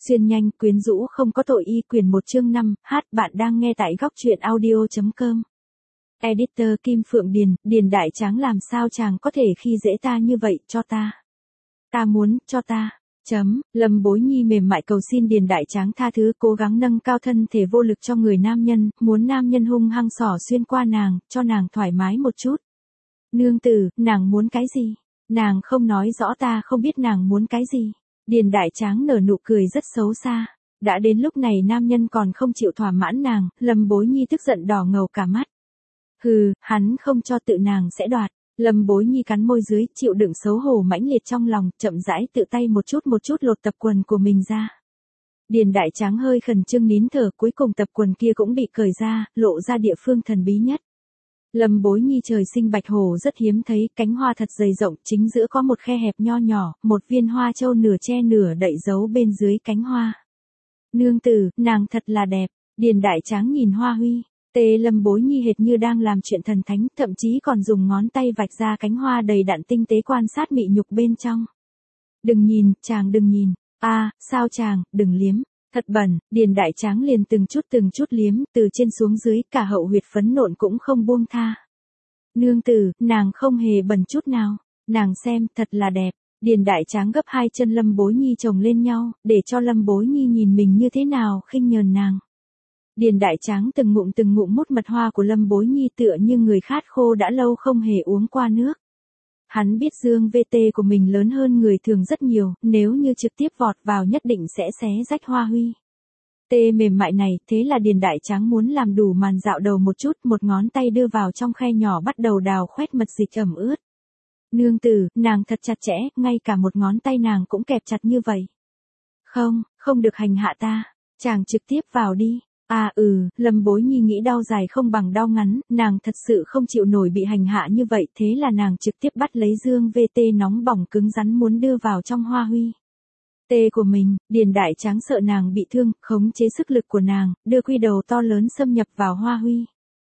Xuyên nhanh, quyến rũ không có tội y quyển 1 chương 5, bạn đang nghe tại góc truyện audio.com. Editor Kim Phượng Điền Đại Tráng làm sao chàng có thể khi dễ ta như vậy, cho ta. Ta muốn, cho ta. Lâm Bối Nhi mềm mại cầu xin Điền Đại Tráng tha thứ, cố gắng nâng cao thân thể vô lực cho người nam nhân, muốn nam nhân hung hăng xỏ xuyên qua nàng, cho nàng thoải mái một chút. Nương tử, nàng muốn cái gì? Nàng không nói rõ, ta không biết nàng muốn cái gì. Điền Đại Tráng nở nụ cười rất xấu xa. Đã đến lúc này nam nhân còn không chịu thỏa mãn nàng, Lâm Bối Nhi tức giận đỏ ngầu cả mắt. Hừ, hắn không cho tự nàng sẽ đoạt. Lâm Bối Nhi cắn môi dưới, chịu đựng xấu hổ mãnh liệt trong lòng, chậm rãi tự tay một chút lột tập quần của mình ra. Điền Đại Tráng hơi khẩn trương nín thở, cuối cùng tập quần kia cũng bị cởi ra, lộ ra địa phương thần bí nhất. Lâm Bối Nhi trời sinh bạch hổ rất hiếm thấy, cánh hoa thật dày rộng, chính giữa có một khe hẹp nho nhỏ, một viên hoa châu nửa che nửa đậy giấu bên dưới cánh hoa. Nương tử, nàng thật là đẹp. Điền Đại Tráng nhìn hoa huy. Lâm Bối Nhi hệt như đang làm chuyện thần thánh, thậm chí còn dùng ngón tay vạch ra cánh hoa đầy đặn tinh tế quan sát mị nhục bên trong. Đừng nhìn, chàng đừng nhìn. Sao chàng, đừng liếm. Thật bẩn. Điền Đại Tráng liền từng chút liếm, từ trên xuống dưới, cả hậu huyệt phấn nộn cũng không buông tha. Nương tử, nàng không hề bẩn chút nào. Nàng xem, thật là đẹp. Điền Đại Tráng gấp hai chân Lâm Bối Nhi chồng lên nhau, để cho Lâm Bối Nhi nhìn mình như thế nào khinh nhờn nàng. Điền Đại Tráng từng ngụm mút mật hoa của Lâm Bối Nhi tựa như người khát khô đã lâu không hề uống qua nước. Hắn biết dương VT của mình lớn hơn người thường rất nhiều, nếu như trực tiếp vọt vào nhất định sẽ xé rách hoa huy. Mềm mại này, thế là Điền Đại Tráng muốn làm đủ màn dạo đầu một chút, một ngón tay đưa vào trong khe nhỏ bắt đầu đào khoét mật dịch ẩm ướt. Nương tử, nàng thật chặt chẽ, ngay cả một ngón tay nàng cũng kẹp chặt như vậy. Không được hành hạ ta, chàng trực tiếp vào đi. Lâm Bối Nhi nghĩ đau dài không bằng đau ngắn, nàng thật sự không chịu nổi bị hành hạ như vậy, thế là nàng trực tiếp bắt lấy dương VT nóng bỏng cứng rắn muốn đưa vào trong hoa huy. Của mình. Điền Đại Tráng sợ nàng bị thương, khống chế sức lực của nàng, đưa quy đầu to lớn xâm nhập vào hoa huy.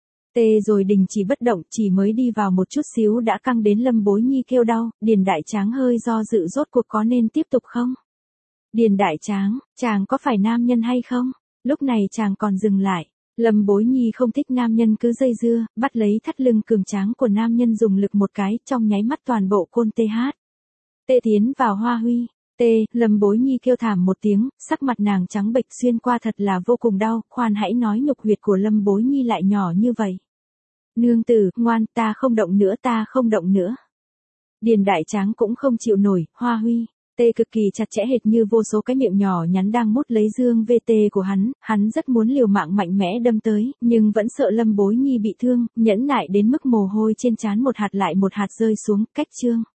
Rồi đình chỉ bất động, chỉ mới đi vào một chút xíu đã căng đến Lâm Bối Nhi kêu đau, Điền Đại Tráng hơi do dự rốt cuộc có nên tiếp tục không? Điền Đại Tráng, chàng có phải nam nhân hay không? Lúc này chàng còn dừng lại. Lâm Bối Nhi không thích nam nhân cứ dây dưa, bắt lấy thắt lưng cường tráng của nam nhân dùng lực một cái, trong nháy mắt toàn bộ côn tiến vào hoa huy. Lâm Bối Nhi kêu thảm một tiếng, sắc mặt nàng trắng bệch xuyên qua thật là vô cùng đau, khoan hãy nói nhục huyệt của Lâm Bối Nhi lại nhỏ như vậy. Nương tử, ngoan, ta không động nữa. Điền Đại Tráng cũng không chịu nổi, hoa huy. Cực kỳ chặt chẽ hệt như vô số cái miệng nhỏ nhắn đang mút lấy dương VT của hắn rất muốn liều mạng mạnh mẽ đâm tới, nhưng vẫn sợ Lâm Bối Nhi bị thương, nhẫn nại đến mức mồ hôi trên trán một hạt lại một hạt rơi xuống, cách chương.